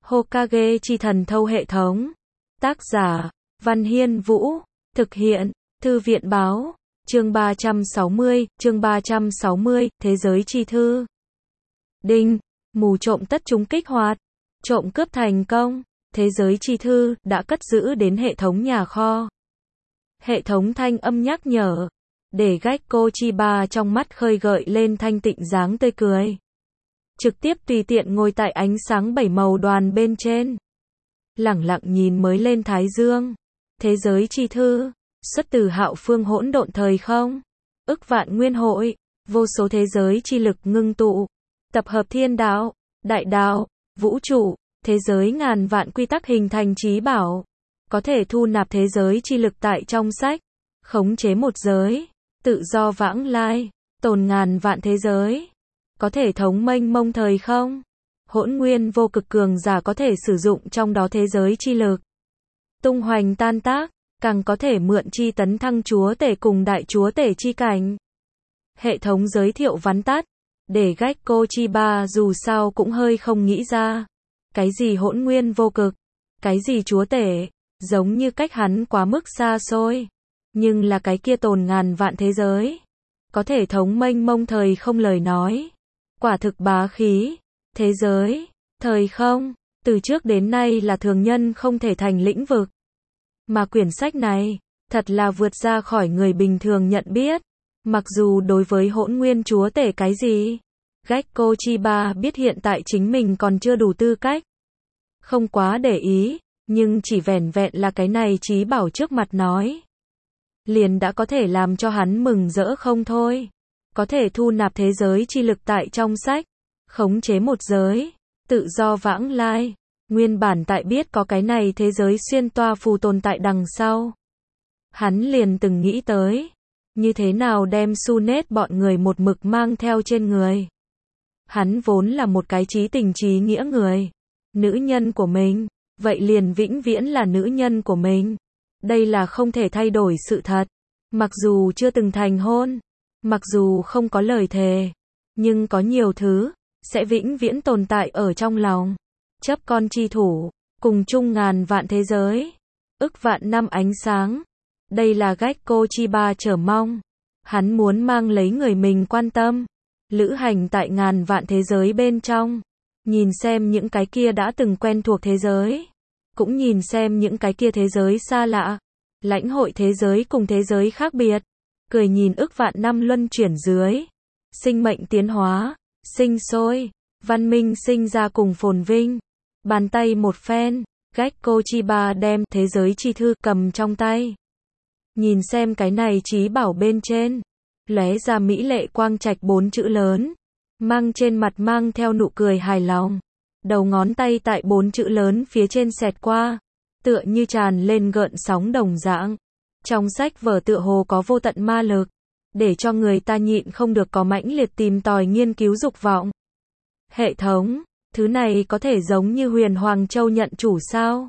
Hokage chi thần thâu hệ thống. Tác giả, Văn Hiên Vũ. Thực hiện, Thư viện báo. Chương 360, Thế giới chi thư. Đinh, mù trộm tất chúng kích hoạt. Trộm cướp thành công. Thế giới chi thư đã cất giữ đến hệ thống nhà kho. Hệ thống thanh âm nhắc nhở. Để Gecko Chiba trong mắt khơi gợi lên thanh tịnh dáng tươi cười. Trực tiếp tùy tiện ngồi tại ánh sáng bảy màu đoàn bên trên. Lẳng lặng nhìn mới lên thái dương. Thế giới chi thư, xuất từ hạo phương hỗn độn thời không. Ức vạn nguyên hội, vô số thế giới chi lực ngưng tụ. Tập hợp thiên đạo, đại đạo, vũ trụ, thế giới ngàn vạn quy tắc hình thành trí bảo. Có thể thu nạp thế giới chi lực tại trong sách. Khống chế một giới, tự do vãng lai, tồn ngàn vạn thế giới. Có thể thống mênh mông thời không. Hỗn nguyên vô cực cường giả có thể sử dụng trong đó thế giới chi lực. Tung hoành tan tác, càng có thể mượn chi tấn thăng chúa tể cùng đại chúa tể chi cảnh. Hệ thống giới thiệu vắn tắt, để Gecko Chiba dù sao cũng hơi không nghĩ ra. Cái gì hỗn nguyên vô cực, cái gì chúa tể, giống như cách hắn quá mức xa xôi. Nhưng là cái kia tồn ngàn vạn thế giới. Có thể thống mênh mông thời không lời nói. Quả thực bá khí. Thế giới, thời không, từ trước đến nay là thường nhân không thể thành lĩnh vực. Mà quyển sách này, thật là vượt ra khỏi người bình thường nhận biết. Mặc dù đối với hỗn nguyên chúa tể cái gì, Gecko Chiba biết hiện tại chính mình còn chưa đủ tư cách. Không quá để ý, nhưng chỉ vẻn vẹn là cái này trí bảo trước mặt nói. Liền đã có thể làm cho hắn mừng rỡ không thôi. Có thể thu nạp thế giới chi lực tại trong sách. Khống chế một giới, tự do vãng lai. Nguyên bản tại biết có cái này thế giới xuyên toa phù tồn tại đằng sau. Hắn liền từng nghĩ tới. Như thế nào đem Sunet bọn người một mực mang theo trên người. Hắn vốn là một cái trí tình trí nghĩa người. Nữ nhân của mình, vậy liền vĩnh viễn là nữ nhân của mình. Đây là không thể thay đổi sự thật. Mặc dù chưa từng thành hôn, mặc dù không có lời thề, nhưng có nhiều thứ sẽ vĩnh viễn tồn tại ở trong lòng. Chấp con chi thủ, cùng chung ngàn vạn thế giới, ức vạn năm ánh sáng. Đây là Gecko Chiba chờ mong. Hắn muốn mang lấy người mình quan tâm, lữ hành tại ngàn vạn thế giới bên trong, nhìn xem những cái kia đã từng quen thuộc thế giới, cũng nhìn xem những cái kia thế giới xa lạ, lãnh hội thế giới cùng thế giới khác biệt, cười nhìn ức vạn năm luân chuyển dưới, sinh mệnh tiến hóa, sinh sôi, văn minh sinh ra cùng phồn vinh. Bàn tay một phen, Gecko Chiba đem thế giới chi thư cầm trong tay. Nhìn xem cái này trí bảo bên trên, lóe ra mỹ lệ quang trạch 4 chữ lớn, mang trên mặt mang theo nụ cười hài lòng. Đầu ngón tay tại 4 chữ lớn phía trên xẹt qua, tựa như tràn lên gợn sóng đồng dạng. Trong sách vở tựa hồ có vô tận ma lực, để cho người ta nhịn không được có mãnh liệt tìm tòi nghiên cứu dục vọng. Hệ thống, thứ này có thể giống như Huyền Hoàng Châu nhận chủ sao?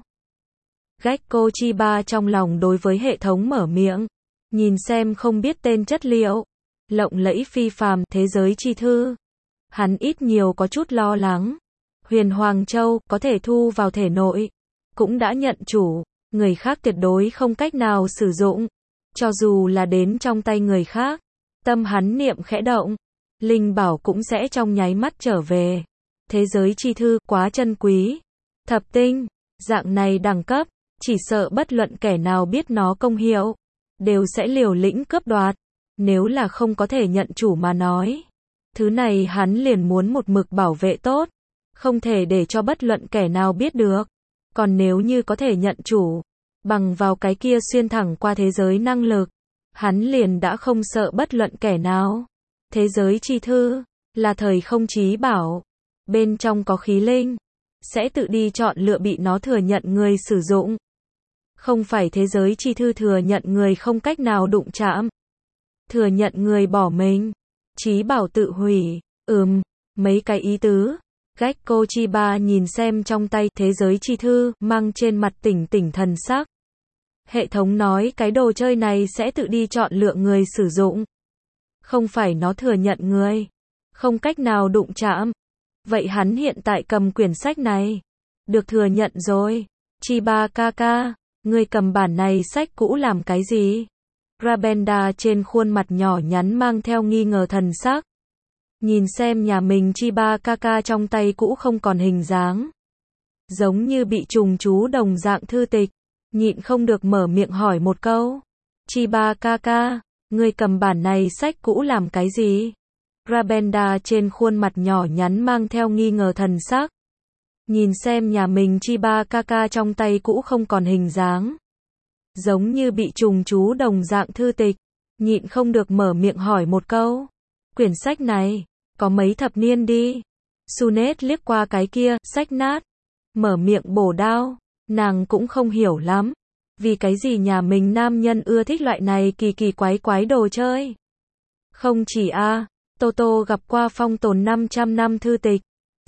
Gecko Chiba trong lòng đối với hệ thống mở miệng, nhìn xem không biết tên chất liệu, lộng lẫy phi phàm thế giới chi thư. Hắn ít nhiều có chút lo lắng. Huyền Hoàng Châu có thể thu vào thể nội, cũng đã nhận chủ, người khác tuyệt đối không cách nào sử dụng. Cho dù là đến trong tay người khác, tâm hắn niệm khẽ động, linh bảo cũng sẽ trong nháy mắt trở về. Thế giới chi thư quá chân quý. Thập tinh, dạng này đẳng cấp, chỉ sợ bất luận kẻ nào biết nó công hiệu, đều sẽ liều lĩnh cướp đoạt. Nếu là không có thể nhận chủ mà nói, thứ này hắn liền muốn một mực bảo vệ tốt, không thể để cho bất luận kẻ nào biết được. Còn nếu như có thể nhận chủ, bằng vào cái kia xuyên thẳng qua thế giới năng lực, hắn liền đã không sợ bất luận kẻ nào. Thế giới chi thư là thời không trí bảo, bên trong có khí linh, sẽ tự đi chọn lựa bị nó thừa nhận người sử dụng. Không phải thế giới chi thư thừa nhận người không cách nào đụng chạm, thừa nhận người bỏ mình, trí bảo tự hủy. Mấy cái ý tứ. Gecko Chiba nhìn xem trong tay thế giới chi thư, mang trên mặt tỉnh tỉnh thần sắc. Hệ thống nói cái đồ chơi này sẽ tự đi chọn lựa người sử dụng. Không phải nó thừa nhận người, không cách nào đụng chạm. Vậy hắn hiện tại cầm quyển sách này, Được thừa nhận rồi. Chiba Kaka, ngươi cầm bản này sách cũ làm cái gì? Rabenda trên khuôn mặt nhỏ nhắn mang theo nghi ngờ thần sắc. Nhìn xem nhà mình Chiba Kaka trong tay cũ không còn hình dáng. Giống như bị trùng chú đồng dạng thư tịch. Nhịn không được mở miệng hỏi một câu. Chiba Kaka, ngươi cầm bản này sách cũ làm cái gì? Rabenda trên khuôn mặt nhỏ nhắn mang theo nghi ngờ thần sắc. Nhìn xem nhà mình Chiba Kaka trong tay cũ không còn hình dáng. Giống như bị trùng chú đồng dạng thư tịch. Nhịn không được mở miệng hỏi một câu. Quyển sách này, có mấy thập niên đi. Sunet liếc qua cái kia, sách nát. Mở miệng bổ đao. Nàng cũng không hiểu lắm. Vì cái gì nhà mình nam nhân ưa thích loại này kỳ kỳ quái quái đồ chơi. Không chỉ Toto gặp qua phong tồn 500 năm thư tịch.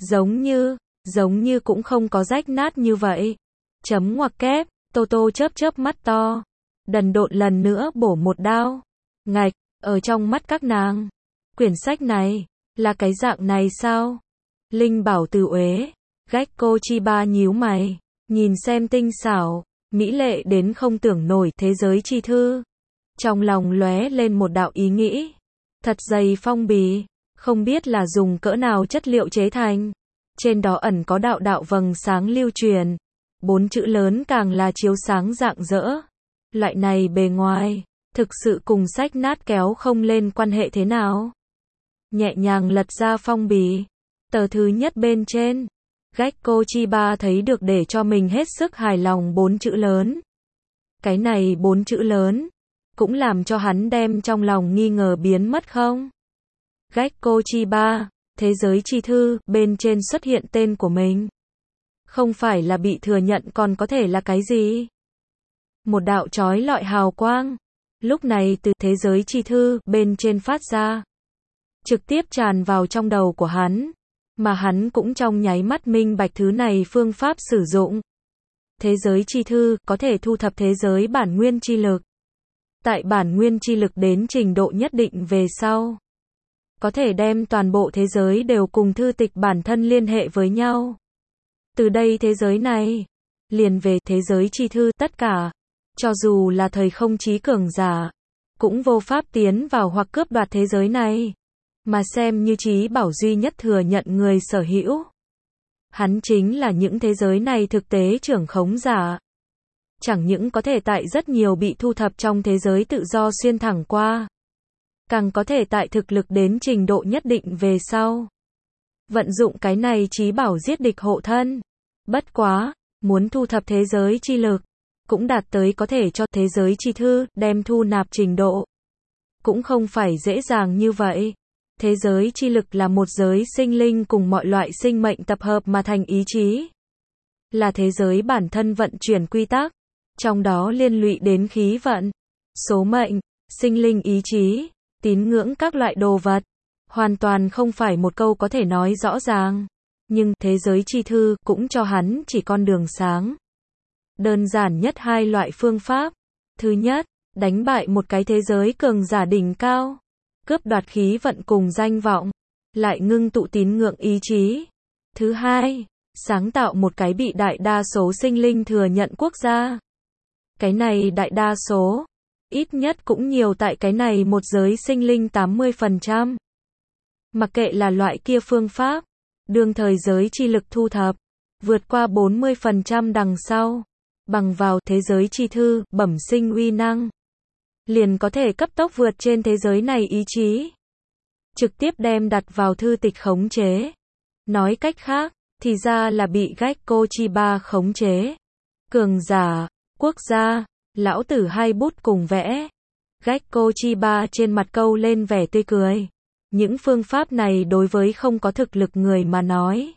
Giống như cũng không có rách nát như vậy. Chấm ngoặc kép, Toto chớp chớp mắt to. Đần độn lần nữa bổ một đao. Ngạch, ở trong mắt các nàng. Quyển sách này, là cái dạng này sao? Linh bảo từ uế. Gekko Chiba nhíu mày. Nhìn xem tinh xảo, mỹ lệ đến không tưởng nổi thế giới chi thư. Trong lòng lóe lên một đạo ý nghĩ. Thật dày phong bì, không biết là dùng cỡ nào chất liệu chế thành. Trên đó ẩn có đạo đạo vầng sáng lưu truyền. 4 chữ lớn càng là chiếu sáng rạng rỡ. Loại này bề ngoài, thực sự cùng sách nát kéo không lên quan hệ thế nào. Nhẹ nhàng lật ra phong bì. Tờ thứ nhất bên trên. Gekko Chiba thấy được để cho mình hết sức hài lòng 4 chữ lớn. Cái này 4 chữ lớn, cũng làm cho hắn đem trong lòng nghi ngờ biến mất không? Gekko Chiba, thế giới chi thư, bên trên xuất hiện tên của mình. Không phải là bị thừa nhận còn có thể là cái gì? Một đạo chói lọi hào quang, lúc này từ thế giới chi thư, bên trên phát ra. Trực tiếp tràn vào trong đầu của hắn. Mà hắn cũng trong nháy mắt minh bạch thứ này phương pháp sử dụng. Thế giới chi thư có thể thu thập thế giới bản nguyên chi lực. Tại bản nguyên chi lực đến trình độ nhất định về sau, có thể đem toàn bộ thế giới đều cùng thư tịch bản thân liên hệ với nhau. Từ đây thế giới này, liền về thế giới chi thư tất cả, cho dù là thời không trí cường giả, cũng vô pháp tiến vào hoặc cướp đoạt thế giới này. Mà xem như trí bảo duy nhất thừa nhận người sở hữu. Hắn chính là những thế giới này thực tế trưởng khống giả. Chẳng những có thể tại rất nhiều bị thu thập trong thế giới tự do xuyên thẳng qua. Càng có thể tại thực lực đến trình độ nhất định về sau. Vận dụng cái này trí bảo giết địch hộ thân. Bất quá, muốn thu thập thế giới chi lực, cũng đạt tới có thể cho thế giới chi thư đem thu nạp trình độ. Cũng không phải dễ dàng như vậy. Thế giới chi lực là một giới sinh linh cùng mọi loại sinh mệnh tập hợp mà thành ý chí. Là thế giới bản thân vận chuyển quy tắc, trong đó liên lụy đến khí vận, số mệnh, sinh linh ý chí, tín ngưỡng các loại đồ vật. Hoàn toàn không phải một câu có thể nói rõ ràng. Nhưng thế giới chi thư cũng cho hắn chỉ con đường sáng. Đơn giản nhất hai loại phương pháp. Thứ nhất, đánh bại một cái thế giới cường giả đỉnh cao. Cướp đoạt khí vận cùng danh vọng, lại ngưng tụ tín ngưỡng ý chí. Thứ hai, sáng tạo một cái bị đại đa số sinh linh thừa nhận quốc gia. Cái này đại đa số, ít nhất cũng nhiều tại cái này một giới sinh linh 80%. Mặc kệ là loại kia phương pháp, đương thời giới chi lực thu thập, vượt qua 40% đằng sau, bằng vào thế giới chi thư, bẩm sinh uy năng. Liền có thể cấp tốc vượt trên thế giới này ý chí. Trực tiếp đem đặt vào thư tịch khống chế. Nói cách khác, thì ra là bị Gekko Chiba khống chế. Cường giả, quốc gia, lão tử hai bút cùng vẽ. Gekko Chiba trên mặt câu lên vẻ tươi cười. Những phương pháp này đối với không có thực lực người mà nói.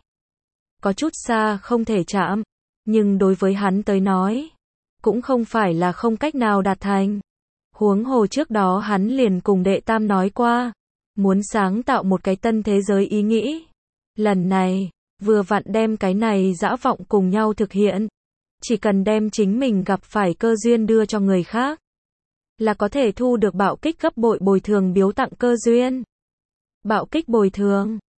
Có chút xa không thể chạm. Nhưng đối với hắn tới nói, cũng không phải là không cách nào đạt thành. Huống hồ trước đó hắn liền cùng đệ tam nói qua, muốn sáng tạo một cái tân thế giới ý nghĩ. Lần này, vừa vặn đem cái này dã vọng cùng nhau thực hiện. Chỉ cần đem chính mình gặp phải cơ duyên đưa cho người khác, là có thể thu được bạo kích gấp bội bồi thường biếu tặng cơ duyên. Bạo kích bồi thường,